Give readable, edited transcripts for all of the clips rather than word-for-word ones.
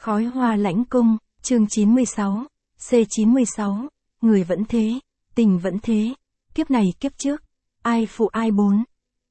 Khói hoa lãnh cung, chương 96, C96, người vẫn thế, tình vẫn thế, kiếp này kiếp trước, ai phụ ai bốn.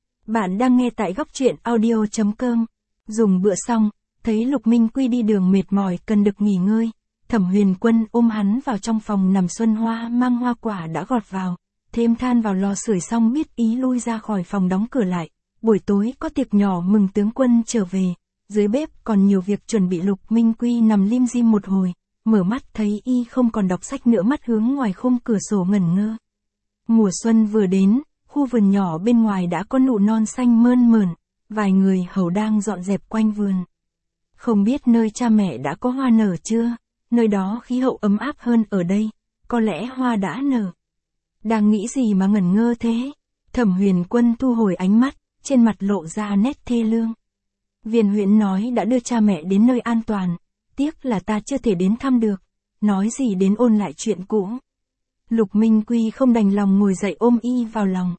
Bạn đang nghe tại góc truyện audio.com. Dùng bữa xong, thấy Lục Minh Quy đi đường mệt mỏi cần được nghỉ ngơi. Thẩm Huyền Quân ôm hắn vào trong phòng nằm. Xuân Hoa mang hoa quả đã gọt vào, thêm than vào lò sưởi xong biết ý lui ra khỏi phòng đóng cửa lại. Buổi tối có tiệc nhỏ mừng tướng quân trở về, dưới bếp còn nhiều việc chuẩn bị. Lục Minh Quy nằm lim dim một hồi, mở mắt thấy y không còn đọc sách nữa, mắt hướng ngoài khung cửa sổ ngẩn ngơ. Mùa xuân vừa đến, khu vườn nhỏ bên ngoài đã có nụ non xanh mơn mởn, vài người hầu đang dọn dẹp quanh vườn. Không biết nơi cha mẹ đã có hoa nở chưa, nơi đó khí hậu ấm áp hơn ở đây, có lẽ hoa đã nở. Đang nghĩ gì mà ngẩn ngơ thế? Thẩm Huyền Quân thu hồi ánh mắt, trên mặt lộ ra nét thê lương. Viên Huyễn nói đã đưa cha mẹ đến nơi an toàn, tiếc là ta chưa thể đến thăm được, nói gì đến ôn lại chuyện cũ. Lục Minh Quy không đành lòng ngồi dậy ôm y vào lòng.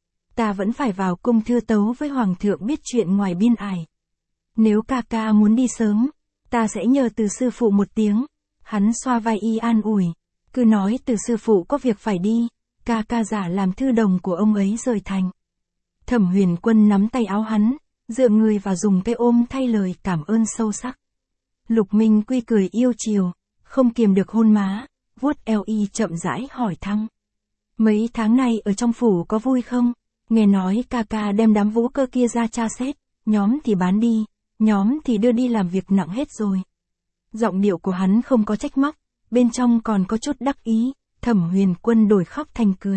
Ta vẫn phải vào cung thưa tấu với hoàng thượng biết chuyện ngoài biên ải. Nếu ca ca muốn đi sớm, ta sẽ nhờ từ sư phụ một tiếng. Hắn xoa vai y an ủi, cứ nói từ sư phụ có việc phải đi, ca ca giả làm thư đồng của ông ấy rời thành. Thẩm Huyền Quân nắm tay áo hắn, dựa người vào dùng cái ôm thay lời cảm ơn sâu sắc. Lục Minh Quy cười yêu chiều, không kiềm được hôn má, vuốt eo y chậm rãi hỏi thăm. Mấy tháng này ở trong phủ có vui không? Nghe nói ca ca đem đám vũ cơ kia ra tra xét, nhóm thì bán đi, nhóm thì đưa đi làm việc nặng hết rồi. Giọng điệu của hắn không có trách móc, bên trong còn có chút đắc ý. Thẩm Huyền Quân đổi khóc thành cười.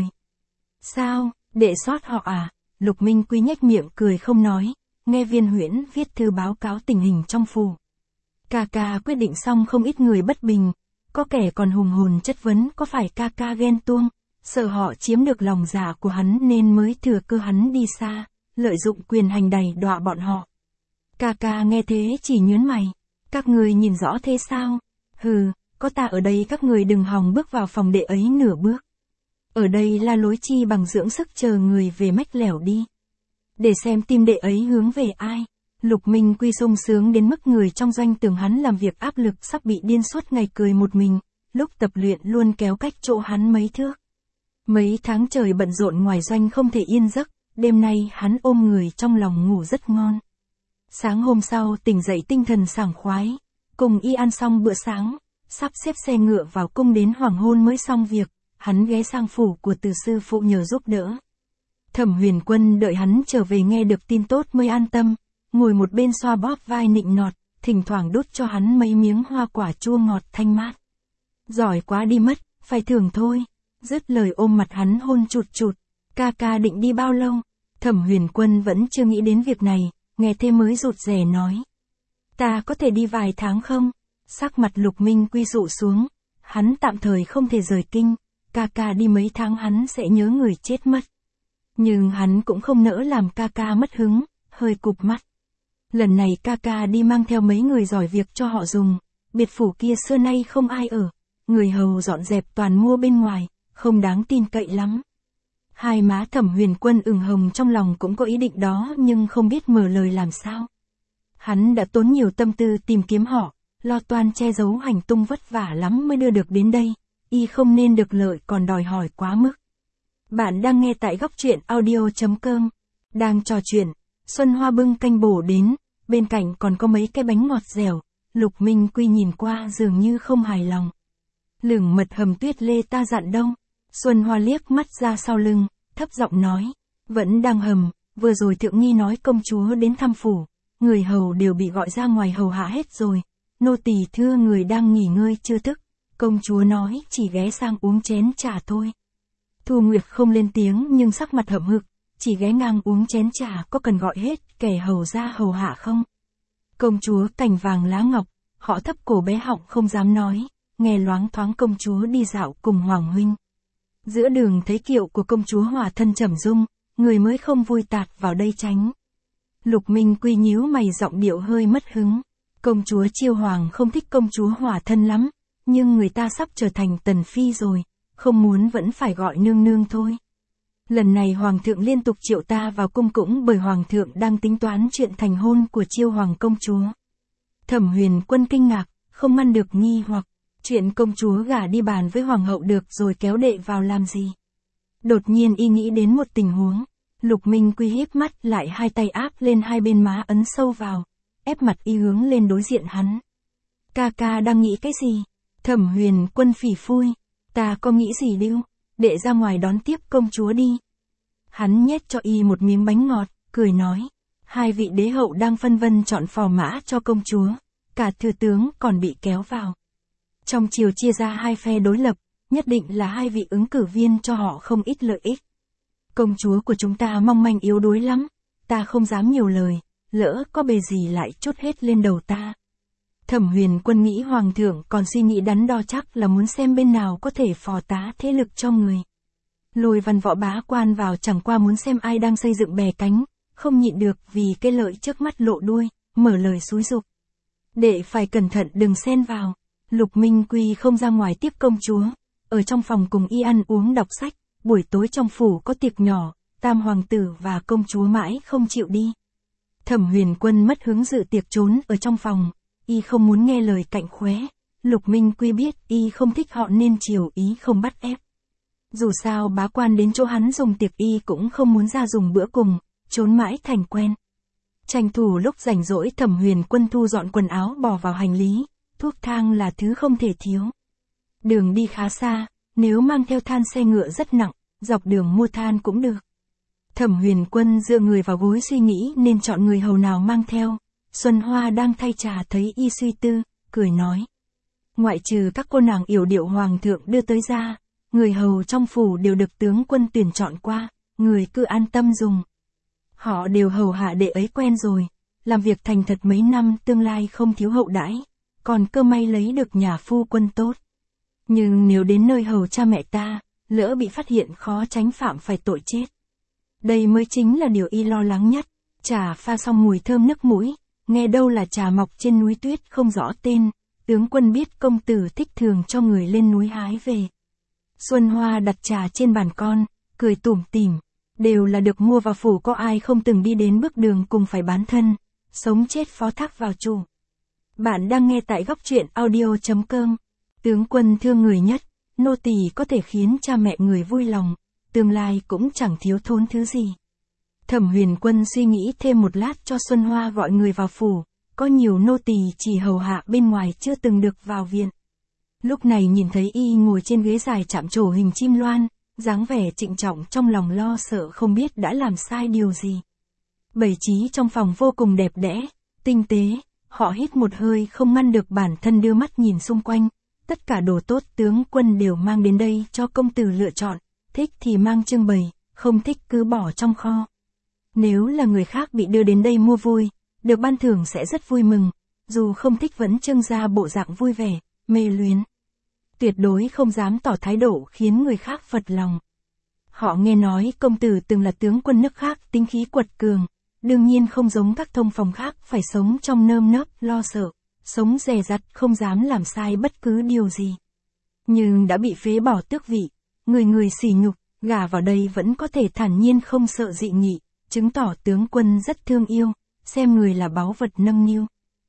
Sao, đệ sót họ à? Lục Minh Quy nhếch miệng cười không nói, nghe Viên Huyễn viết thư báo cáo tình hình trong phủ. Ca ca quyết định xong không ít người bất bình, có kẻ còn hùng hồn chất vấn có phải ca ca ghen tuông, sợ họ chiếm được lòng dạ của hắn nên mới thừa cơ hắn đi xa, lợi dụng quyền hành đày đọa bọn họ. Ca ca nghe thế chỉ nhướng mày, các người nhìn rõ thế sao? Hừ, có ta ở đây các người đừng hòng bước vào phòng đệ ấy nửa bước. Ở đây la lối chi bằng dưỡng sức chờ người về mách lẻo đi. Để xem tim đệ ấy hướng về ai. Lục Minh Quy sung sướng đến mức người trong doanh tưởng hắn làm việc áp lực sắp bị điên suốt ngày cười một mình, lúc tập luyện luôn kéo cách chỗ hắn mấy thước. Mấy tháng trời bận rộn ngoài doanh không thể yên giấc, đêm nay hắn ôm người trong lòng ngủ rất ngon. Sáng hôm sau tỉnh dậy tinh thần sảng khoái, cùng y ăn xong bữa sáng, sắp xếp xe ngựa vào cung đến hoàng hôn mới xong việc, hắn ghé sang phủ của từ sư phụ nhờ giúp đỡ. Thẩm Huyền Quân đợi hắn trở về nghe được tin tốt mới an tâm, ngồi một bên xoa bóp vai nịnh nọt, thỉnh thoảng đút cho hắn mấy miếng hoa quả chua ngọt thanh mát. Giỏi quá đi mất, phải thưởng thôi. Dứt lời ôm mặt hắn hôn chụt chụt. Ca ca định đi bao lâu? Thẩm Huyền Quân vẫn chưa nghĩ đến việc này, nghe thế mới rụt rè nói. Ta có thể đi vài tháng không? Sắc mặt Lục Minh Quy dụ xuống, hắn tạm thời không thể rời kinh, ca ca đi mấy tháng hắn sẽ nhớ người chết mất. Nhưng hắn cũng không nỡ làm ca ca mất hứng, hơi cụp mắt. Lần này ca ca đi mang theo mấy người giỏi việc cho họ dùng, biệt phủ kia xưa nay không ai ở, người hầu dọn dẹp toàn mua bên ngoài, không đáng tin cậy lắm. Hai má Thẩm Huyền Quân ửng hồng, trong lòng cũng có ý định đó nhưng không biết mở lời làm sao. Hắn đã tốn nhiều tâm tư tìm kiếm họ, lo toan che giấu hành tung vất vả lắm mới đưa được đến đây, y không nên được lợi còn đòi hỏi quá mức. Bạn đang nghe tại góc truyện audio.com. Đang trò chuyện, Xuân Hoa bưng canh bổ đến, bên cạnh còn có mấy cái bánh ngọt dẻo. Lục Minh Quy nhìn qua dường như không hài lòng. Lửng mật hầm tuyết lê ta dặn đâu? Xuân Hoa liếc mắt ra sau lưng, thấp giọng nói, vẫn đang hầm, vừa rồi thượng nghi nói công chúa đến thăm phủ, người hầu đều bị gọi ra ngoài hầu hạ hết rồi, nô tỳ thưa người đang nghỉ ngơi chưa thức, công chúa nói chỉ ghé sang uống chén trà thôi. Thu Nguyệt không lên tiếng nhưng sắc mặt hậm hực, chỉ ghé ngang uống chén trà có cần gọi hết kẻ hầu ra hầu hạ không? Công chúa cành vàng lá ngọc, họ thấp cổ bé họng không dám nói, nghe loáng thoáng công chúa đi dạo cùng hoàng huynh. Giữa đường thấy kiệu của công chúa hòa thân trầm dung, người mới không vui tạt vào đây tránh. Lục Minh Quy nhíu mày, giọng điệu hơi mất hứng. Công chúa Chiêu Hoàng không thích công chúa hòa thân lắm, nhưng người ta sắp trở thành tần phi rồi, không muốn vẫn phải gọi nương nương thôi. Lần này hoàng thượng liên tục triệu ta vào cung cũng bởi hoàng thượng đang tính toán chuyện thành hôn của Chiêu Hoàng công chúa. Thẩm Huyền Quân kinh ngạc, không ngăn được nghi hoặc, chuyện công chúa gả đi bàn với hoàng hậu được rồi kéo đệ vào làm gì. Đột nhiên y nghĩ đến một tình huống, Lục Minh Quy híp mắt lại, hai tay áp lên hai bên má ấn sâu vào, ép mặt y hướng lên đối diện hắn. Ca ca đang nghĩ cái gì? Thẩm Huyền Quân phỉ phui, ta có nghĩ gì đâu, đệ ra ngoài đón tiếp công chúa đi. Hắn nhét cho y một miếng bánh ngọt, cười nói, hai vị đế hậu đang phân vân chọn phò mã cho công chúa, cả thừa tướng còn bị kéo vào. Trong triều chia ra hai phe đối lập, nhất định là hai vị ứng cử viên cho họ không ít lợi ích. Công chúa của chúng ta mong manh yếu đuối lắm, ta không dám nhiều lời, lỡ có bề gì lại trút hết lên đầu ta. Thẩm Huyền Quân nghĩ hoàng thượng còn suy nghĩ đắn đo, chắc là muốn xem bên nào có thể phò tá thế lực cho người. Lôi Văn Võ bá quan vào chẳng qua muốn xem ai đang xây dựng bè cánh, không nhịn được vì cái lợi trước mắt lộ đuôi, mở lời xúi giục. Đệ phải cẩn thận đừng xen vào. Lục Minh Quy không ra ngoài tiếp công chúa, ở trong phòng cùng y ăn uống đọc sách, buổi tối trong phủ có tiệc nhỏ, tam hoàng tử và công chúa mãi không chịu đi. Thẩm Huyền Quân mất hứng dự tiệc, trốn ở trong phòng, y không muốn nghe lời cạnh khóe. Lục Minh Quy biết y không thích họ nên chiều ý không bắt ép. Dù sao bá quan đến chỗ hắn dùng tiệc y cũng không muốn ra dùng bữa cùng, trốn mãi thành quen. Tranh thủ lúc rảnh rỗi, Thẩm Huyền Quân thu dọn quần áo bỏ vào hành lý, thuốc thang là thứ không thể thiếu. Đường đi khá xa, nếu mang theo than xe ngựa rất nặng, dọc đường mua than cũng được. Thẩm Huyền Quân dựa người vào gối suy nghĩ nên chọn người hầu nào mang theo. Xuân Hoa đang thay trà thấy y suy tư, cười nói. Ngoại trừ các cô nàng yểu điệu hoàng thượng đưa tới ra, người hầu trong phủ đều được tướng quân tuyển chọn qua, người cứ an tâm dùng. Họ đều hầu hạ đệ ấy quen rồi, làm việc thành thật mấy năm, tương lai không thiếu hậu đãi, còn cơ may lấy được nhà phu quân tốt. Nhưng nếu đến nơi hầu cha mẹ ta, lỡ bị phát hiện khó tránh phạm phải tội chết. Đây mới chính là điều y lo lắng nhất. Trà pha xong mùi thơm nức mũi, nghe đâu là trà mọc trên núi tuyết không rõ tên, tướng quân biết công tử thích thường cho người lên núi hái về. Xuân Hoa đặt trà trên bàn con, cười tủm tỉm, đều là được mua vào phủ, có ai không từng đi đến bước đường cùng phải bán thân, sống chết phó thác vào chủ. Bạn đang nghe tại góc truyện audio.com. Tướng quân thương người nhất, nô tỳ có thể khiến cha mẹ người vui lòng, tương lai cũng chẳng thiếu thốn thứ gì. Thẩm Huyền Quân suy nghĩ thêm một lát cho Xuân Hoa gọi người vào phủ, có nhiều nô tỳ chỉ hầu hạ bên ngoài chưa từng được vào viện. Lúc này nhìn thấy y ngồi trên ghế dài chạm trổ hình chim loan, dáng vẻ trịnh trọng, trong lòng lo sợ không biết đã làm sai điều gì. Bày trí trong phòng vô cùng đẹp đẽ, tinh tế, họ hít một hơi không ngăn được bản thân đưa mắt nhìn xung quanh. Tất cả đồ tốt tướng quân đều mang đến đây cho công tử lựa chọn, thích thì mang trưng bày, không thích cứ bỏ trong kho. Nếu là người khác bị đưa đến đây mua vui, được ban thưởng sẽ rất vui mừng, dù không thích vẫn trưng ra bộ dạng vui vẻ, mê luyến. Tuyệt đối không dám tỏ thái độ khiến người khác phật lòng. Họ nghe nói công tử từng là tướng quân nước khác, tính khí quật cường, đương nhiên không giống các thông phòng khác phải sống trong nơm nớp lo sợ, sống dè dặt không dám làm sai bất cứ điều gì. Nhưng đã bị phế bỏ tước vị, người người sỉ nhục, gả vào đây vẫn có thể thản nhiên không sợ dị nghị, chứng tỏ tướng quân rất thương yêu, xem người là báu vật nâng niu.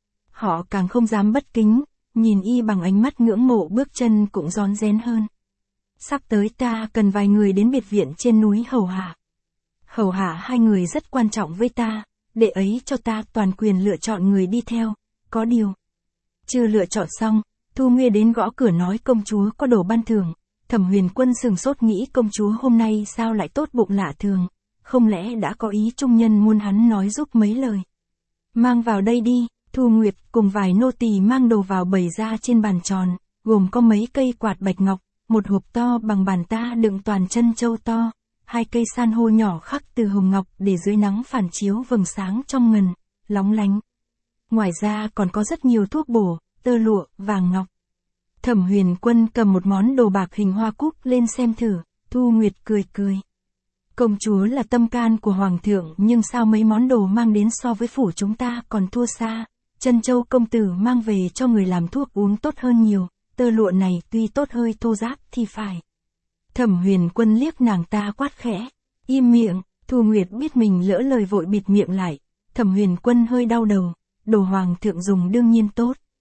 Họ càng không dám bất kính, nhìn y bằng ánh mắt ngưỡng mộ, bước chân cũng rón rén hơn. Sắp tới ta cần vài người đến biệt viện trên núi hầu hạ. Hầu hạ hai người rất quan trọng với ta, đệ ấy cho ta toàn quyền lựa chọn người đi theo, có điều. Chưa lựa chọn xong, Thu Nguy đến gõ cửa nói công chúa có đồ ban thưởng. Thẩm Huyền Quân sừng sốt nghĩ công chúa hôm nay sao lại tốt bụng lạ thường, không lẽ đã có ý trung nhân muốn hắn nói giúp mấy lời. Mang vào đây đi. Thu Nguyệt cùng vài nô tỳ mang đồ vào bày ra trên bàn tròn, gồm có mấy cây quạt bạch ngọc, một hộp to bằng bàn ta đựng toàn chân châu to, hai cây san hô nhỏ khắc từ hồng ngọc để dưới nắng phản chiếu vầng sáng trong ngần, lóng lánh. Ngoài ra còn có rất nhiều thuốc bổ, tơ lụa, vàng ngọc. Thẩm Huyền Quân cầm một món đồ bạc hình hoa cúc lên xem thử, Thu Nguyệt cười cười. Công chúa là tâm can của hoàng thượng, nhưng sao mấy món đồ mang đến so với phủ chúng ta còn thua xa. Chân châu công tử mang về cho người làm thuốc uống tốt hơn nhiều, tơ lụa này tuy tốt hơi thô ráp thì phải. Thẩm Huyền Quân liếc nàng ta quát khẽ, im miệng. Thu Nguyệt biết mình lỡ lời vội bịt miệng lại. Thẩm Huyền Quân hơi đau đầu, đồ hoàng thượng dùng đương nhiên tốt.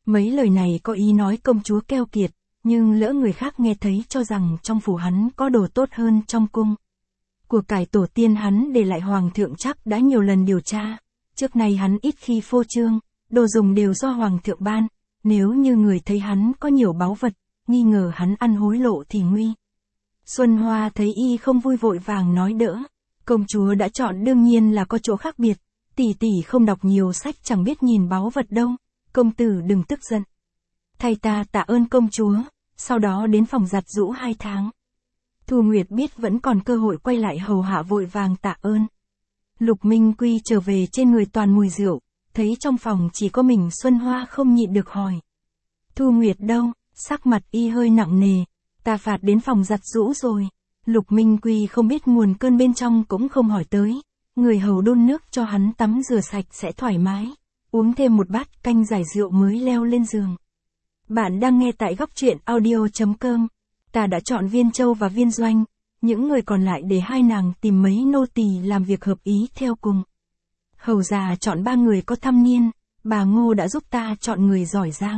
Mấy lời này có ý nói công chúa keo kiệt, nhưng lỡ người khác nghe thấy cho rằng trong phủ hắn có đồ tốt hơn trong cung. Của cải tổ tiên hắn để lại hoàng thượng chắc đã nhiều lần điều tra, trước nay hắn ít khi phô trương, đồ dùng đều do hoàng thượng ban, nếu như người thấy hắn có nhiều báu vật, nghi ngờ hắn ăn hối lộ thì nguy. Xuân Hoa thấy y không vui vội vàng nói đỡ, công chúa đã chọn đương nhiên là có chỗ khác biệt, tỷ tỷ không đọc nhiều sách chẳng biết nhìn báu vật đâu, công tử đừng tức giận. Thay ta tạ ơn công chúa, sau đó đến phòng giặt giũ 2 tháng. Thu Nguyệt biết vẫn còn cơ hội quay lại hầu hạ vội vàng tạ ơn. Lục Minh Quy trở về trên người toàn mùi rượu, thấy trong phòng chỉ có mình Xuân Hoa không nhịn được hỏi. Thu Nguyệt đâu, sắc mặt y hơi nặng nề, ta phạt đến phòng giặt giũ rồi. Lục Minh Quy không biết nguồn cơn bên trong cũng không hỏi tới, người hầu đun nước cho hắn tắm rửa sạch sẽ thoải mái, uống thêm một bát canh giải rượu mới leo lên giường. Bạn đang nghe tại góc truyện audio.com. Ta đã chọn Viên Châu và Viên Doanh, những người còn lại để hai nàng tìm mấy nô tỳ làm việc hợp ý theo cùng. Hầu già chọn 3 người có thâm niên, bà Ngô đã giúp ta chọn người giỏi giang.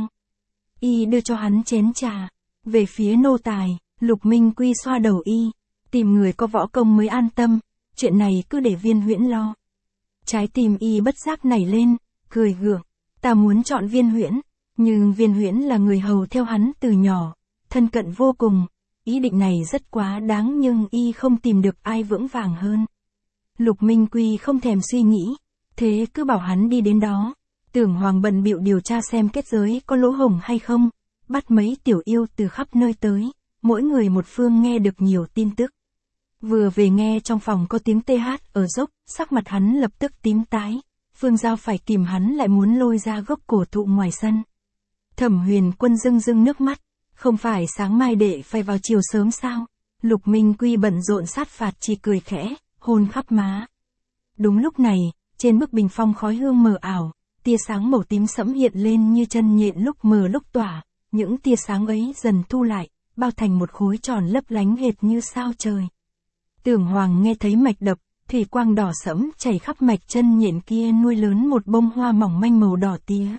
Y đưa cho hắn chén trà. Về phía nô tài, Lục Minh Quy xoa đầu y, tìm người có võ công mới an tâm, chuyện này cứ để Viên Huyễn lo. Trái tim y bất giác nảy lên, cười gượng, ta muốn chọn Viên Huyễn, nhưng Viên Huyễn là người hầu theo hắn từ nhỏ, thân cận vô cùng, ý định này rất quá đáng nhưng y không tìm được ai vững vàng hơn. Lục Minh Quy không thèm suy nghĩ, thế cứ bảo hắn đi đến đó. Tưởng Hoàng bận bịu điều tra xem kết giới có lỗ hổng hay không, bắt mấy tiểu yêu từ khắp nơi tới, mỗi người một phương nghe được nhiều tin tức. Vừa về nghe trong phòng có tiếng tê hát ở dốc, sắc mặt hắn lập tức tím tái, Phương Giao phải kìm hắn lại muốn lôi ra gốc cổ thụ ngoài sân. Thẩm Huyền Quân rưng rưng nước mắt, không phải sáng mai đệ phải vào chiều sớm sao? Lục Minh Quy bận rộn sát phạt chỉ cười khẽ, hôn khắp má. Đúng lúc này, trên bức bình phong khói hương mờ ảo, tia sáng màu tím sẫm hiện lên như chân nhện lúc mờ lúc tỏa, những tia sáng ấy dần thu lại, bao thành một khối tròn lấp lánh hệt như sao trời. Tưởng Hoàng nghe thấy mạch đập, thủy quang đỏ sẫm chảy khắp mạch chân nhện kia nuôi lớn một bông hoa mỏng manh màu đỏ tía.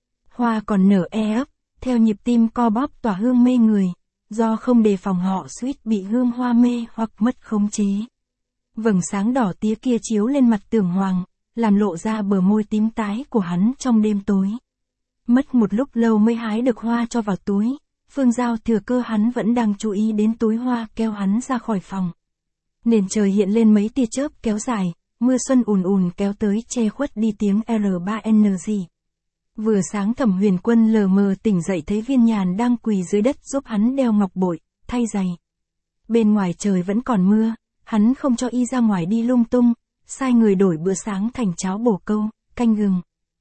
Hoa còn nở ấp, theo nhịp tim co bóp tỏa hương mê người, do không đề phòng họ suýt bị hương hoa mê hoặc mất khống chế. Vầng sáng đỏ tía kia chiếu lên mặt Tưởng Hoàng, làm lộ ra bờ môi tím tái của hắn trong đêm tối. Mất một lúc lâu mới hái được hoa cho vào túi, Phương Giao thừa cơ hắn vẫn đang chú ý đến túi hoa kéo hắn ra khỏi phòng. Nền trời hiện lên mấy tia chớp kéo dài, mưa xuân ùn ùn kéo tới che khuất đi tiếng R3NG. Vừa sáng Thẩm Huyền Quân lờ mờ tỉnh dậy thấy Viên Nhàn đang quỳ dưới đất giúp hắn đeo ngọc bội, thay giày. Bên ngoài trời vẫn còn mưa, hắn không cho y ra ngoài đi lung tung, sai người đổi bữa sáng thành cháo bổ câu, canh gừng.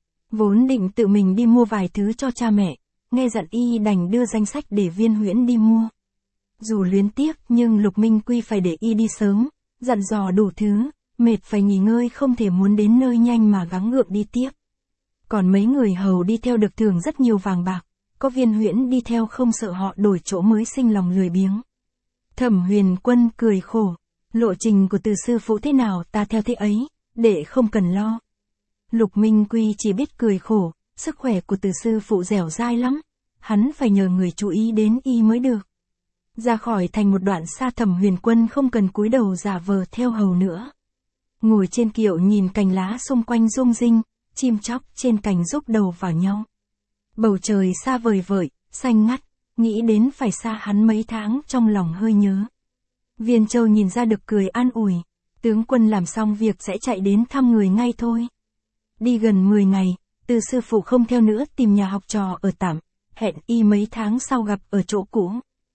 Vốn định tự mình đi mua vài thứ cho cha mẹ, nghe dặn y đành đưa danh sách để Viên Huyễn đi mua. Dù luyến tiếc nhưng Lục Minh Quy phải để y đi sớm, dặn dò đủ thứ, mệt phải nghỉ ngơi không thể muốn đến nơi nhanh mà gắng gượng đi tiếp. Còn mấy người hầu đi theo được thưởng rất nhiều vàng bạc, có Viên Huyễn đi theo không sợ họ đổi chỗ mới sinh lòng lười biếng. Thẩm Huyền Quân cười khổ, lộ trình của Từ sư phụ thế nào ta theo thế ấy, để không cần lo. Lục Minh Quy chỉ biết cười khổ, sức khỏe của Từ sư phụ dẻo dai lắm, hắn phải nhờ người chú ý đến y mới được. Ra khỏi thành một đoạn xa Thẩm Huyền Quân không cần cúi đầu giả vờ theo hầu nữa. Ngồi trên kiệu nhìn cành lá xung quanh rung rinh, chim chóc trên cành rúc đầu vào nhau. Bầu trời xa vời vợi, xanh ngắt, nghĩ đến phải xa hắn mấy tháng trong lòng hơi nhớ. Viên Châu nhìn ra được cười an ủi, tướng quân làm xong việc sẽ chạy đến thăm người ngay thôi. Đi gần 10 ngày, Từ sư phụ không theo nữa tìm nhà học trò ở tạm, hẹn y mấy tháng sau gặp ở chỗ cũ.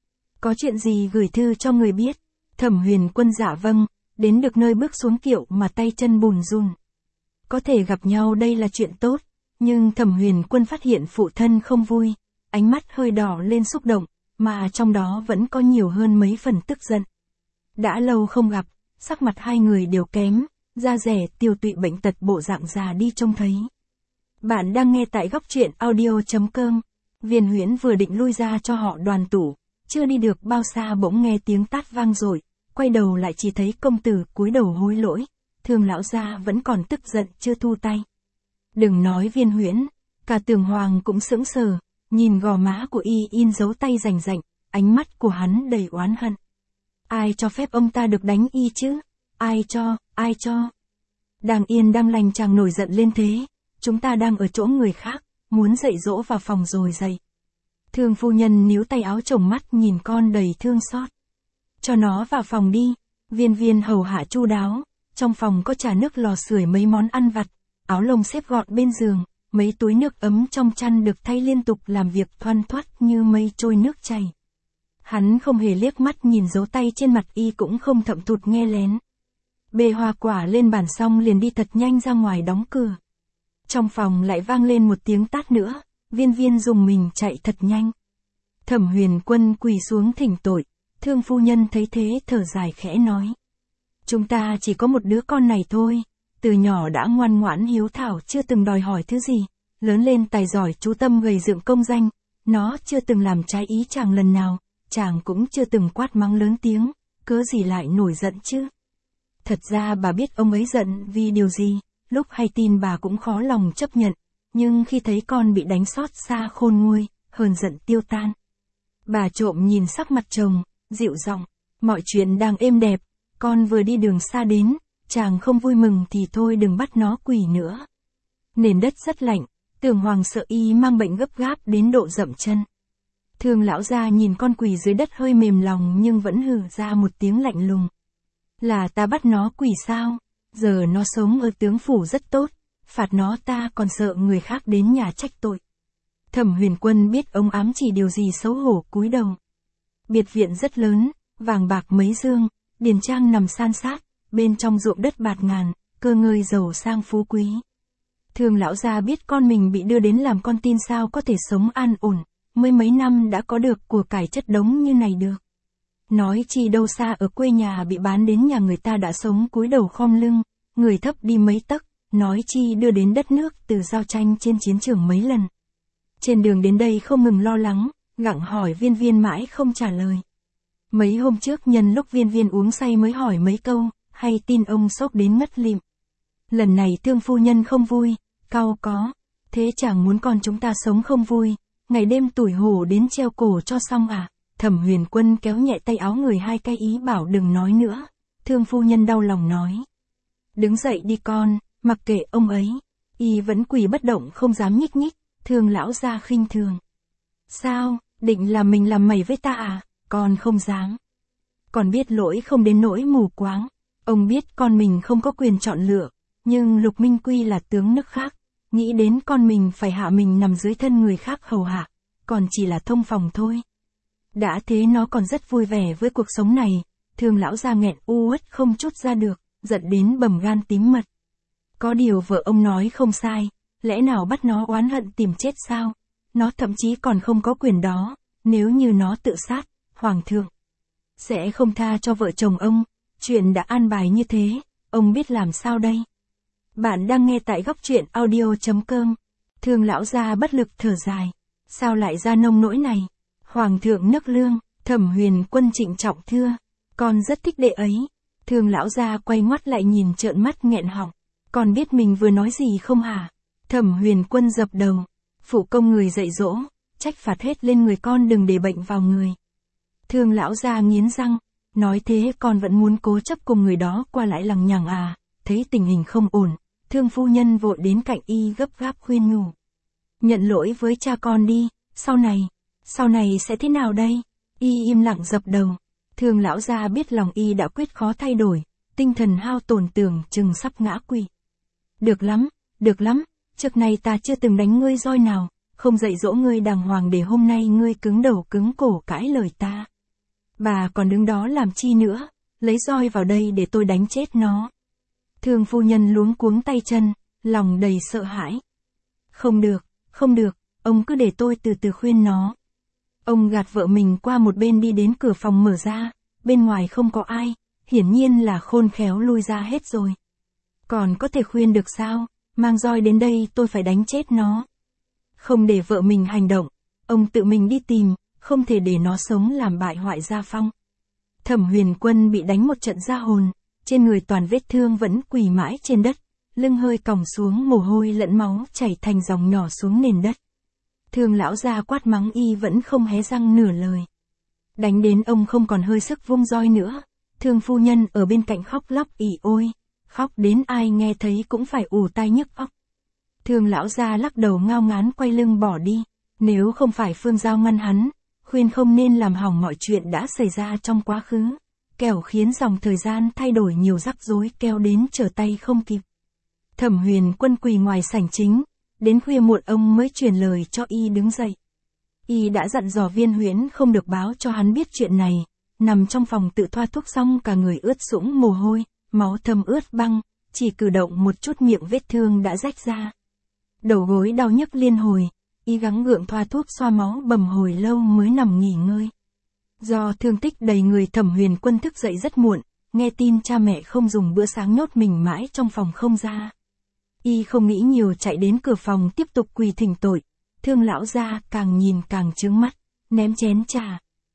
Có chuyện gì gửi thư cho người biết. Thẩm Huyền Quân dạ vâng, đến được nơi bước xuống kiệu mà tay chân bùn run. Có thể gặp nhau đây là chuyện tốt, nhưng Thẩm Huyền Quân phát hiện phụ thân không vui, ánh mắt hơi đỏ lên xúc động, mà trong đó vẫn có nhiều hơn mấy phần tức giận. Đã lâu không gặp, sắc mặt hai người đều kém, da rẻ tiêu tụy bệnh tật bộ dạng già đi trông thấy. Bạn đang nghe tại góc truyện audio.com. Viên Huyễn vừa định lui ra cho họ đoàn tụ, chưa đi được bao xa bỗng nghe tiếng tát vang dội, quay đầu lại chỉ thấy công tử cúi đầu hối lỗi, Thương lão gia vẫn còn tức giận chưa thu tay. Đừng nói Viên Huyễn, Cả Tường Hoàng cũng sững sờ, nhìn gò má của y in dấu tay rành rành, ánh mắt của hắn đầy oán hận. Ai cho phép ông ta được đánh y chứ? Ai cho? Đang yên đang lành chàng nổi giận lên thế, chúng ta đang ở chỗ người khác, muốn dạy dỗ vào phòng rồi dậy. Thương phu nhân níu tay áo chồng mắt nhìn con đầy thương xót. Cho nó vào phòng đi, Viên Viên hầu hạ chu đáo, trong phòng có trà nước lò sưởi mấy món ăn vặt, áo lông xếp gọn bên giường, mấy túi nước ấm trong chăn được thay liên tục làm việc thoăn thoắt như mây trôi nước chảy. Hắn không hề liếc mắt nhìn dấu tay trên mặt y cũng không thậm thụt nghe lén. Bê hoa quả lên bàn xong liền đi thật nhanh ra ngoài đóng cửa. Trong phòng lại vang lên một tiếng tát nữa, Viên Viên dùng mình chạy thật nhanh. Thẩm Huyền Quân quỳ xuống thỉnh tội, Thương phu nhân thấy thế thở dài khẽ nói. Chúng ta chỉ có một đứa con này thôi, từ nhỏ đã ngoan ngoãn hiếu thảo chưa từng đòi hỏi thứ gì, lớn lên tài giỏi chú tâm gầy dựng công danh, nó chưa từng làm trái ý chàng lần nào, chàng cũng chưa từng quát mắng lớn tiếng, cớ gì lại nổi giận chứ. Thật ra bà biết ông ấy giận vì điều gì, lúc hay tin bà cũng khó lòng chấp nhận, nhưng khi thấy con bị đánh xót xa khôn nguôi, hờn giận tiêu tan. Bà trộm nhìn sắc mặt chồng, dịu giọng, mọi chuyện đang êm đẹp, con vừa đi đường xa đến, chàng không vui mừng thì thôi đừng bắt nó quỳ nữa. Nền đất rất lạnh, Tường Hoàng sợ y mang bệnh gấp gáp đến độ dậm chân. Thương lão gia nhìn con quỳ dưới đất hơi mềm lòng nhưng vẫn hừ ra một tiếng lạnh lùng. Là ta bắt nó quỳ sao? Giờ nó sống ở tướng phủ rất tốt, phạt nó ta còn sợ người khác đến nhà trách tội. Thẩm Huyền Quân biết ông ám chỉ điều gì xấu hổ cúi đầu. Biệt viện rất lớn, vàng bạc mấy dương, điền trang nằm san sát, bên trong ruộng đất bạt ngàn, cơ ngơi giàu sang phú quý. Thương lão gia biết con mình bị đưa đến làm con tin sao có thể sống an ổn, mới mấy năm đã có được của cải chất đống như này được. Nói chi đâu xa ở quê nhà bị bán đến nhà người ta đã sống cúi đầu khom lưng, người thấp đi mấy tấc, nói chi đưa đến đất nước từ giao tranh trên chiến trường mấy lần. Trên đường đến đây không ngừng lo lắng, gặng hỏi Viên Viên mãi không trả lời. Mấy hôm trước nhân lúc Viên Viên uống say mới hỏi mấy câu, hay tin ông sốc đến ngất lịm. Lần này Thương phu nhân không vui, cau có, thế chẳng muốn con chúng ta sống không vui, ngày đêm tủi hổ đến treo cổ cho xong à? Thẩm Huyền Quân kéo nhẹ tay áo người hai cái ý bảo đừng nói nữa. Thương phu nhân đau lòng nói. Đứng dậy đi con, mặc kệ ông ấy. Y vẫn quỳ bất động không dám nhích nhích, Thương lão gia khinh thường. Sao, định là mình làm mày với ta à? Con không dám. Con biết lỗi không đến nỗi mù quáng. Ông biết con mình không có quyền chọn lựa, nhưng Lục Minh Quy là tướng nước khác, nghĩ đến con mình phải hạ mình nằm dưới thân người khác hầu hạ, còn chỉ là thông phòng thôi. Đã thế nó còn rất vui vẻ với cuộc sống này, Thương lão gia nghẹn uất không chút ra được, giận đến bầm gan tím mật. Có điều vợ ông nói không sai, lẽ nào bắt nó oán hận tìm chết sao? Nó thậm chí còn không có quyền đó, nếu như nó tự sát, Hoàng thượng sẽ không tha cho vợ chồng ông, chuyện đã an bài như thế, ông biết làm sao đây? Bạn đang nghe tại góc truyện audio.com. Thương lão gia bất lực thở dài, sao lại ra nông nỗi này? Hoàng thượng nức lương, Thẩm Huyền Quân trịnh trọng thưa, con rất thích đệ ấy. Thương lão gia quay ngoắt lại nhìn trợn mắt nghẹn họng, con biết mình vừa nói gì không hả? Thẩm Huyền Quân dập đầu, phụ công người dạy dỗ, trách phạt hết lên người con đừng để bệnh vào người. Thương lão gia nghiến răng, nói thế con vẫn muốn cố chấp cùng người đó qua lại lằng nhằng à? Thấy tình hình không ổn, Thương phu nhân vội đến cạnh y gấp gáp khuyên nhủ. Nhận lỗi với cha con đi, sau này sẽ thế nào đây? Y im lặng dập đầu. Thương lão gia biết lòng y đã quyết khó thay đổi, tinh thần hao tổn tưởng chừng sắp ngã quỵ. Được lắm, trước nay ta chưa từng đánh ngươi roi nào, không dạy dỗ ngươi đàng hoàng để hôm nay ngươi cứng đầu cứng cổ cãi lời ta. Bà còn đứng đó làm chi nữa, lấy roi vào đây để tôi đánh chết nó. Thương phu nhân luống cuống tay chân, lòng đầy sợ hãi. Không được, ông cứ để tôi từ từ khuyên nó. Ông gạt vợ mình qua một bên đi đến cửa phòng mở ra, bên ngoài không có ai, hiển nhiên là khôn khéo lui ra hết rồi. Còn có thể khuyên được sao, mang roi đến đây tôi phải đánh chết nó. Không để vợ mình hành động, ông tự mình đi tìm, không thể để nó sống làm bại hoại gia phong. Thẩm Huyền Quân bị đánh một trận ra hồn, trên người toàn vết thương vẫn quỳ mãi trên đất, lưng hơi còng xuống, mồ hôi lẫn máu chảy thành dòng nhỏ xuống nền đất. Thương lão gia quát mắng y vẫn không hé răng nửa lời. Đánh đến ông không còn hơi sức vung roi nữa. Thương phu nhân ở bên cạnh khóc lóc ỉ ôi, khóc đến ai nghe thấy cũng phải ù tai nhức óc. Thương lão gia lắc đầu ngao ngán quay lưng bỏ đi. Nếu không phải Phương Giao ngăn hắn, khuyên không nên làm hỏng mọi chuyện đã xảy ra trong quá khứ, kẻo khiến dòng thời gian thay đổi nhiều rắc rối kéo đến trở tay không kịp. Thẩm Huyền Quân quỳ ngoài sảnh chính, đến khuya muộn ông mới truyền lời cho y đứng dậy. Y đã dặn dò Viên Huyễn không được báo cho hắn biết chuyện này, nằm trong phòng tự thoa thuốc xong cả người ướt sũng mồ hôi, máu thấm ướt băng, chỉ cử động một chút miệng vết thương đã rách ra. Đầu gối đau nhức liên hồi, y gắng gượng thoa thuốc xoa máu bầm hồi lâu mới nằm nghỉ ngơi. Do thương tích đầy người, Thẩm Huyền Quân thức dậy rất muộn, nghe tin cha mẹ không dùng bữa sáng nhốt mình mãi trong phòng không ra. Y không nghĩ nhiều chạy đến cửa phòng tiếp tục quỳ thỉnh tội. Thương lão gia càng nhìn càng chướng mắt, ném chén trà.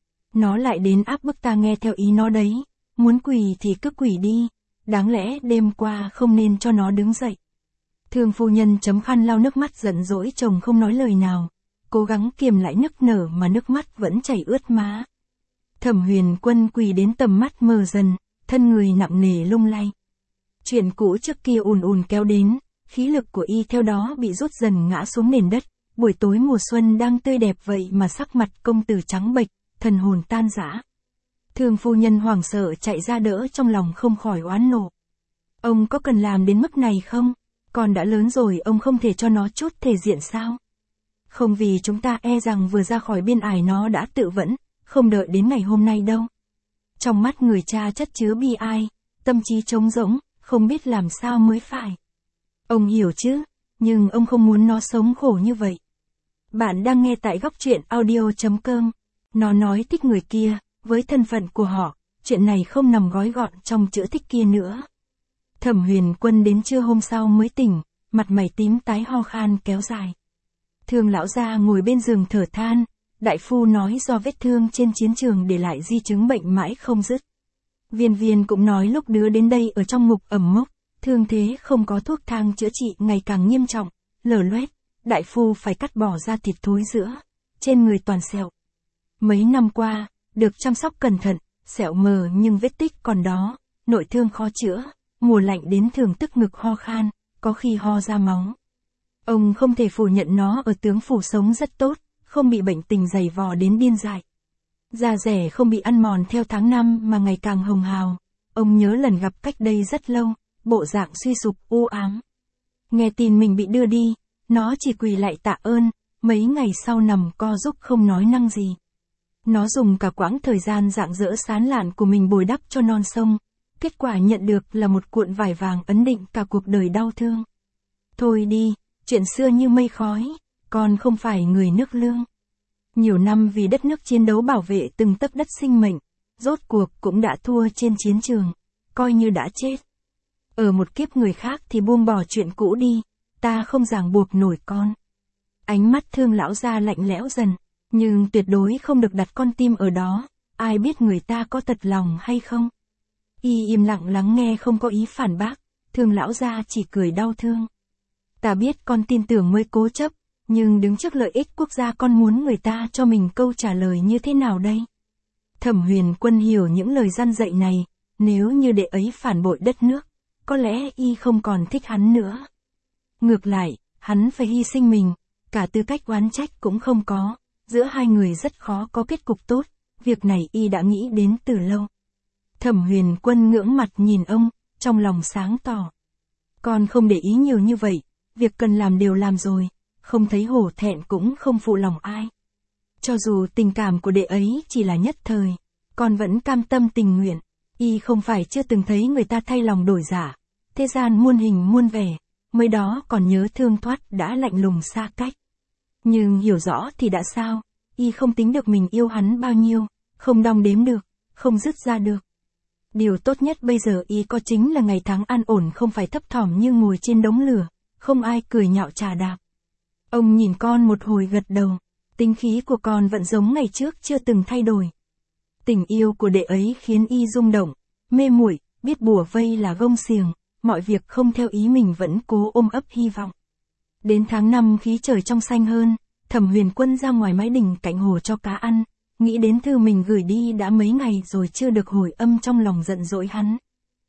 Nó lại đến áp bức ta nghe theo ý nó đấy, muốn quỳ thì cứ quỳ đi, đáng lẽ đêm qua không nên cho nó đứng dậy. Thương phu nhân chấm khăn lau nước mắt giận dỗi chồng không nói lời nào, cố gắng kiềm lại nức nở mà nước mắt vẫn chảy ướt má. Thẩm Huyền Quân quỳ đến tầm mắt mờ dần, thân người nặng nề lung lay. Chuyện cũ trước kia ùn ùn kéo đến, khí lực của y theo đó bị rút dần ngã xuống nền đất. Buổi tối mùa xuân đang tươi đẹp vậy mà sắc mặt công tử trắng bệch, thần hồn tan rã. Thương phu nhân hoảng sợ chạy ra đỡ, trong lòng không khỏi oán nộ. Ông có cần làm đến mức này không? Con đã lớn rồi, ông không thể cho nó chút thể diện sao? Không vì chúng ta e rằng vừa ra khỏi biên ải nó đã tự vẫn, không đợi đến ngày hôm nay đâu. Trong mắt người cha chất chứa bi ai, tâm trí trống rỗng, không biết làm sao mới phải. Ông hiểu chứ, nhưng ông không muốn nó sống khổ như vậy. Bạn đang nghe tại góc truyện audio.com. Nó nói thích người kia, với thân phận của họ, chuyện này không nằm gói gọn trong chữ thích kia nữa. Thẩm Huyền Quân đến trưa hôm sau mới tỉnh, mặt mày tím tái ho khan kéo dài. Thương lão gia ngồi bên giường thở than, đại phu nói do vết thương trên chiến trường để lại di chứng bệnh mãi không dứt. Viên Viên cũng nói lúc đứa đến đây ở trong ngục ẩm mốc, thương thế không có thuốc thang chữa trị ngày càng nghiêm trọng, lở loét. Đại phu phải cắt bỏ da thịt thối rữa, trên người toàn sẹo. Mấy năm qua, được chăm sóc cẩn thận, sẹo mờ nhưng vết tích còn đó, nội thương khó chữa, mùa lạnh đến thường tức ngực ho khan, có khi ho ra máu. Ông không thể phủ nhận nó ở tướng phủ sống rất tốt, không bị bệnh tình dày vò đến điên dại. Da rẻ không bị ăn mòn theo tháng năm mà ngày càng hồng hào. Ông nhớ lần gặp cách đây rất lâu, bộ dạng suy sụp u ám. Nghe tin mình bị đưa đi, nó chỉ quỳ lại tạ ơn, mấy ngày sau nằm co giúp không nói năng gì. Nó dùng cả quãng thời gian rạng rỡ sán lạn của mình bồi đắp cho non sông, kết quả nhận được là một cuộn vải vàng ấn định cả cuộc đời đau thương. Thôi đi, chuyện xưa như mây khói, con không phải người nước Lương. Nhiều năm vì đất nước chiến đấu bảo vệ từng tấc đất sinh mệnh, rốt cuộc cũng đã thua trên chiến trường, coi như đã chết. Ở một kiếp người khác thì buông bỏ chuyện cũ đi. Ta không ràng buộc nổi con. Ánh mắt thương lão gia lạnh lẽo dần, nhưng tuyệt đối không được đặt con tim ở đó, ai biết người ta có thật lòng hay không. Y im lặng lắng nghe không có ý phản bác, thương lão gia chỉ cười đau thương. Ta biết con tin tưởng mới cố chấp, nhưng đứng trước lợi ích quốc gia con muốn người ta cho mình câu trả lời như thế nào đây? Thẩm Huyền Quân hiểu những lời răn dạy này, nếu như đệ ấy phản bội đất nước, có lẽ y không còn thích hắn nữa. Ngược lại, hắn phải hy sinh mình, cả tư cách oán trách cũng không có, giữa hai người rất khó có kết cục tốt, việc này y đã nghĩ đến từ lâu. Thẩm Huyền Quân ngưỡng mặt nhìn ông, trong lòng sáng tỏ. Con không để ý nhiều như vậy, việc cần làm đều làm rồi, không thấy hổ thẹn cũng không phụ lòng ai. Cho dù tình cảm của đệ ấy chỉ là nhất thời, con vẫn cam tâm tình nguyện, y không phải chưa từng thấy người ta thay lòng đổi dạ, thế gian muôn hình muôn vẻ. Mới đó còn nhớ thương thoát đã lạnh lùng xa cách. Nhưng hiểu rõ thì đã sao, y không tính được mình yêu hắn bao nhiêu, không đong đếm được, không dứt ra được. Điều tốt nhất bây giờ y có chính là ngày tháng an ổn, không phải thấp thỏm như ngồi trên đống lửa, không ai cười nhạo chà đạp. Ông nhìn con một hồi gật đầu, tính khí của con vẫn giống ngày trước chưa từng thay đổi. Tình yêu của đệ ấy khiến y rung động, mê muội, biết bủa vây là gông xiềng, mọi việc không theo ý mình vẫn cố ôm ấp hy vọng. Đến tháng 5 khí trời trong xanh hơn, Thẩm Huyền Quân ra ngoài mái đình cạnh hồ cho cá ăn, nghĩ đến thư mình gửi đi đã mấy ngày rồi chưa được hồi âm, trong lòng giận dỗi hắn.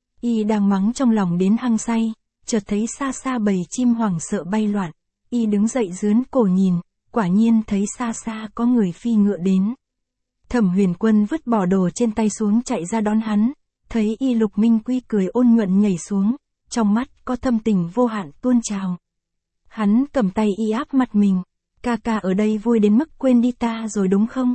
Y đang mắng trong lòng đến hăng say, chợt thấy xa xa bầy chim hoảng sợ bay loạn, Y đứng dậy dướn cổ nhìn, quả nhiên thấy xa xa có người phi ngựa đến. Thẩm Huyền Quân vứt bỏ đồ trên tay xuống chạy ra đón hắn, thấy Y Lục Minh Quy cười ôn nhuận nhảy xuống, trong mắt có thâm tình vô hạn tuôn trào. Hắn cầm tay Y áp mặt mình, ca ca ở đây vui đến mức quên đi ta rồi đúng không?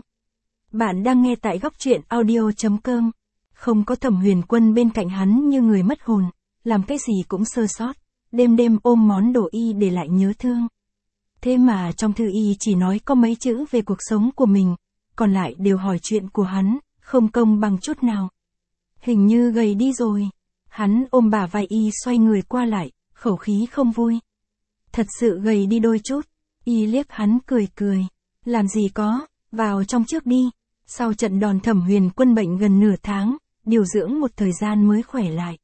Bạn đang nghe tại góc truyện audio.com. Không có Thẩm Huyền Quân bên cạnh hắn như người mất hồn, làm cái gì cũng sơ sót, đêm đêm ôm món đồ Y để lại nhớ thương. Thế mà trong thư Y chỉ nói có mấy chữ về cuộc sống của mình, còn lại đều hỏi chuyện của hắn, không công bằng chút nào. Hình như gầy đi rồi. Hắn ôm bả vai Y xoay người qua lại, khẩu khí không vui. Thật sự gầy đi đôi chút. Y liếc hắn cười cười. Làm gì có, vào trong trước đi. Sau trận đòn Thẩm Huyền Quân bệnh gần nửa tháng, điều dưỡng một thời gian mới khỏe lại.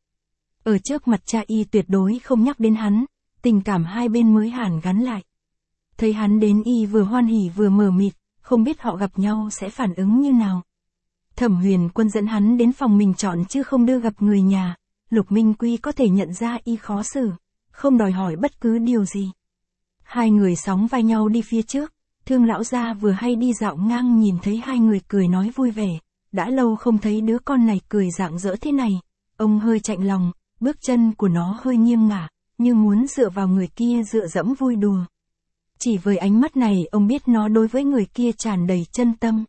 Ở trước mặt cha Y tuyệt đối không nhắc đến hắn, tình cảm hai bên mới hàn gắn lại. Thấy hắn đến Y vừa hoan hỉ vừa mờ mịt, không biết họ gặp nhau sẽ phản ứng như nào. Thẩm Huyền Quân dẫn hắn đến phòng mình chọn chứ không đưa gặp người nhà, Lục Minh Quy có thể nhận ra Y khó xử, không đòi hỏi bất cứ điều gì. Hai người sóng vai nhau đi phía trước, Thương lão gia vừa hay đi dạo ngang nhìn thấy hai người cười nói vui vẻ, đã lâu không thấy đứa con này cười rạng rỡ thế này, ông hơi chạnh lòng, bước chân của nó hơi nghiêng ngả, như muốn dựa vào người kia dựa dẫm vui đùa. Chỉ với ánh mắt này ông biết nó đối với người kia tràn đầy chân tâm.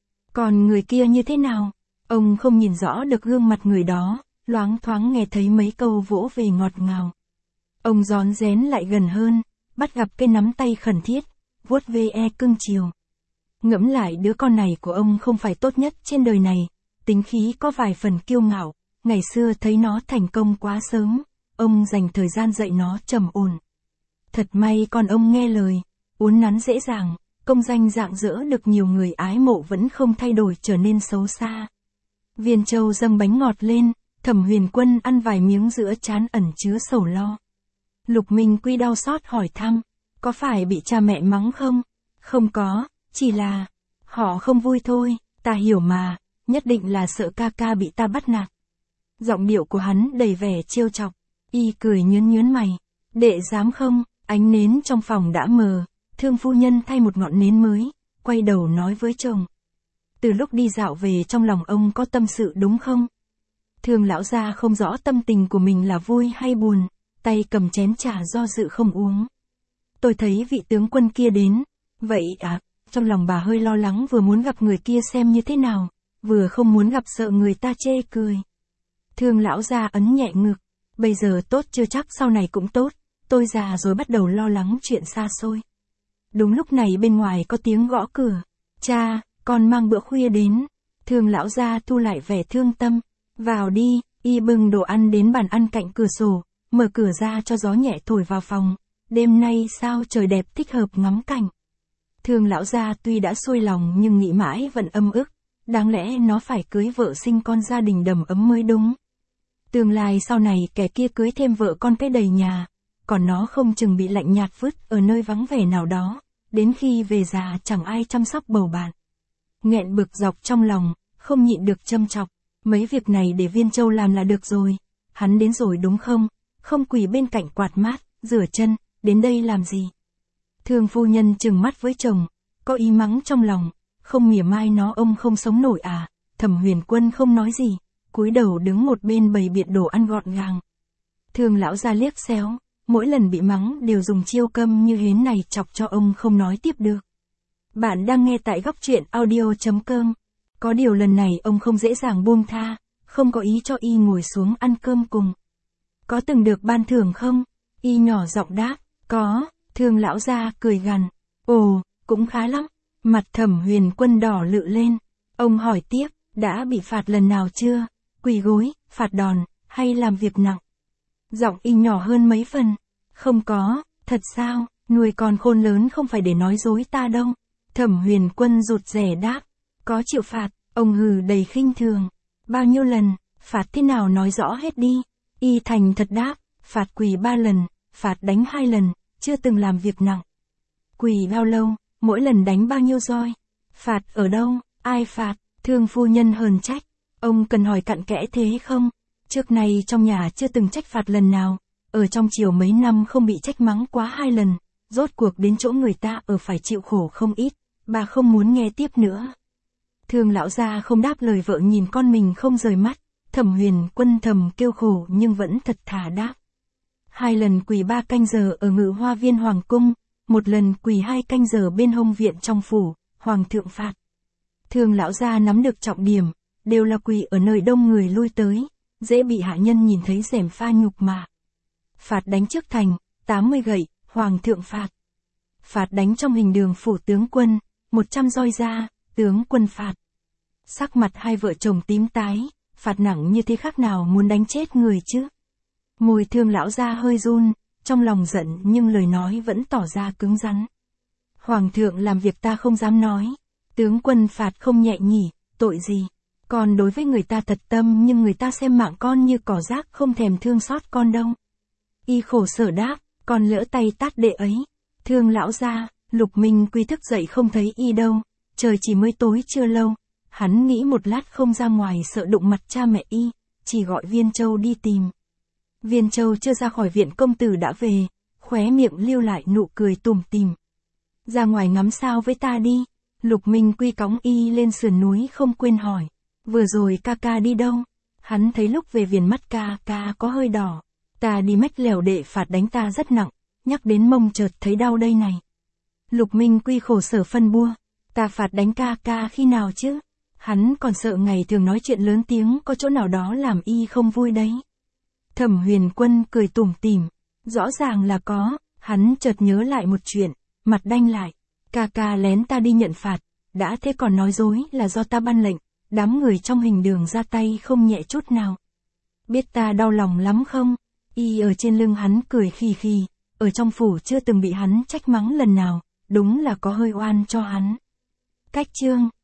Còn người kia như thế nào? Ông không nhìn rõ được gương mặt người đó, loáng thoáng nghe thấy mấy câu vỗ về ngọt ngào. Ông rón rén lại gần hơn, bắt gặp cái nắm tay khẩn thiết, vuốt ve cưng chiều. Ngẫm lại đứa con này của ông không phải tốt nhất trên đời này, tính khí có vài phần kiêu ngạo, ngày xưa thấy nó thành công quá sớm, ông dành thời gian dạy nó trầm ổn. Thật may con ông nghe lời, uốn nắn dễ dàng, công danh rạng rỡ được nhiều người ái mộ vẫn không thay đổi trở nên xấu xa. Viên Châu dâng bánh ngọt lên, Thẩm Huyền Quân ăn vài miếng giữa trán ẩn chứa sầu lo. Lục Minh Quy đau xót hỏi thăm, có phải bị cha mẹ mắng không? Không có, chỉ là, họ không vui thôi, ta hiểu mà, nhất định là sợ ca ca bị ta bắt nạt. Giọng điệu của hắn đầy vẻ trêu chọc, Y cười nhớn mày, đệ dám không? Ánh nến trong phòng đã mờ, Thương phu nhân thay một ngọn nến mới, quay đầu nói với chồng. Từ lúc đi dạo về trong lòng ông có tâm sự đúng không? Thương lão gia không rõ tâm tình của mình là vui hay buồn, tay cầm chén trà do dự không uống. Tôi thấy vị tướng quân kia đến, vậy à, trong lòng bà hơi lo lắng, vừa muốn gặp người kia xem như thế nào, vừa không muốn gặp sợ người ta chê cười. Thương lão gia ấn nhẹ ngực, bây giờ tốt chưa chắc sau này cũng tốt, tôi già rồi bắt đầu lo lắng chuyện xa xôi. Đúng lúc này bên ngoài có tiếng gõ cửa, cha, con mang bữa khuya đến. Thương lão gia thu lại vẻ thương tâm, vào đi. Y bưng đồ ăn đến bàn ăn cạnh cửa sổ, mở cửa ra cho gió nhẹ thổi vào phòng. Đêm nay sao trời đẹp thích hợp ngắm cảnh. Thương lão gia tuy đã xuôi lòng nhưng nghĩ mãi vẫn âm ức, đáng lẽ nó phải cưới vợ sinh con gia đình đầm ấm mới đúng. Tương lai sau này kẻ kia cưới thêm vợ con cái đầy nhà, còn nó không chừng bị lạnh nhạt vứt ở nơi vắng vẻ nào đó, đến khi về già chẳng ai chăm sóc bầu bạn. Nghẹn bực dọc trong lòng, không nhịn được châm chọc, mấy việc này để Viên Châu làm là được rồi, hắn đến rồi đúng không, không quỳ bên cạnh quạt mát, rửa chân, đến đây làm gì? Thương phu nhân trừng mắt với chồng, có ý mắng trong lòng, không mỉa mai nó ông không sống nổi à? Thẩm Huyền Quân không nói gì, cúi đầu đứng một bên bày biện đồ ăn gọn gàng. Thương lão gia liếc xéo, mỗi lần bị mắng đều dùng chiêu câm như hến này chọc cho ông không nói tiếp được. Bạn đang nghe tại góc truyện audio.com. Có điều lần này ông không dễ dàng buông tha, không có ý cho Y ngồi xuống ăn cơm cùng. Có từng được ban thưởng không? Y nhỏ giọng đáp, có. Thương lão gia cười gằn, ồ, cũng khá lắm. Mặt Thẩm Huyền Quân đỏ lự lên. Ông hỏi tiếp, đã bị phạt lần nào chưa? Quỳ gối, phạt đòn, hay làm việc nặng? Giọng Y nhỏ hơn mấy phần. Không có, thật sao, nuôi con khôn lớn không phải để nói dối ta đâu. Thẩm Huyền Quân rụt rè đáp, có chịu phạt, ông hừ đầy khinh thường. Bao nhiêu lần, phạt thế nào nói rõ hết đi. Y thành thật đáp, phạt quỳ 3 lần, phạt đánh 2 lần, chưa từng làm việc nặng. Quỳ bao lâu, mỗi lần đánh bao nhiêu roi? Phạt ở đâu, ai phạt? Thương phu nhân hờn trách. Ông cần hỏi cặn kẽ thế không? Trước này trong nhà chưa từng trách phạt lần nào, ở trong triều mấy năm không bị trách mắng quá 2 lần, rốt cuộc đến chỗ người ta ở phải chịu khổ không ít, bà không muốn nghe tiếp nữa. Thương lão gia không đáp lời vợ nhìn con mình không rời mắt, Thẩm Huyền Quân thầm kêu khổ nhưng vẫn thật thà đáp. 2 lần quỳ 3 canh giờ ở Ngự Hoa Viên Hoàng Cung, 1 lần quỳ 2 canh giờ bên hông viện trong phủ, Hoàng thượng phạt. Thương lão gia nắm được trọng điểm, đều là quỳ ở nơi đông người lui tới, dễ bị hạ nhân nhìn thấy rèm pha nhục mà. Phạt đánh trước thành, 80 gậy, Hoàng thượng phạt. Phạt đánh trong hình đường phủ tướng quân, 100 roi ra, tướng quân phạt. Sắc mặt hai vợ chồng tím tái, phạt nặng như thế khác nào muốn đánh chết người chứ. Môi Thương lão gia hơi run, trong lòng giận nhưng lời nói vẫn tỏ ra cứng rắn. Hoàng thượng làm việc ta không dám nói, tướng quân phạt không nhẹ nhỉ, tội gì. Còn đối với người ta thật tâm nhưng người ta xem mạng con như cỏ rác không thèm thương xót con đâu. Y khổ sở đáp, con lỡ tay tát đệ ấy. Thương lão gia, Lục Minh Quy thức dậy không thấy y đâu, trời chỉ mới tối chưa lâu. Hắn nghĩ một lát không ra ngoài sợ đụng mặt cha mẹ y, chỉ gọi Viên Châu đi tìm. Viên Châu chưa ra khỏi viện công tử đã về, khóe miệng lưu lại nụ cười tủm tỉm. Ra ngoài ngắm sao với ta đi. Lục Minh Quy cõng y lên sườn núi không quên hỏi. Vừa rồi ca ca đi đâu? Hắn thấy lúc về viền mắt ca ca có hơi đỏ. Ta đi mách lèo đệ phạt đánh ta rất nặng, nhắc đến mông chợt thấy đau đây này. Lục Minh Quy khổ sở phân bua. Ta phạt đánh ca ca khi nào chứ? Hắn còn sợ ngày thường nói chuyện lớn tiếng có chỗ nào đó làm y không vui đấy. Thẩm Huyền Quân cười tủm tỉm. Rõ ràng là có, hắn chợt nhớ lại một chuyện, mặt đanh lại. Ca ca lén ta đi nhận phạt, đã thế còn nói dối là do ta ban lệnh, đám người trong hình đường ra tay không nhẹ chút nào. Biết ta đau lòng lắm không? Y ở trên lưng hắn cười khì khì, ở trong phủ chưa từng bị hắn trách mắng lần nào, đúng là có hơi oan cho hắn. Cách chương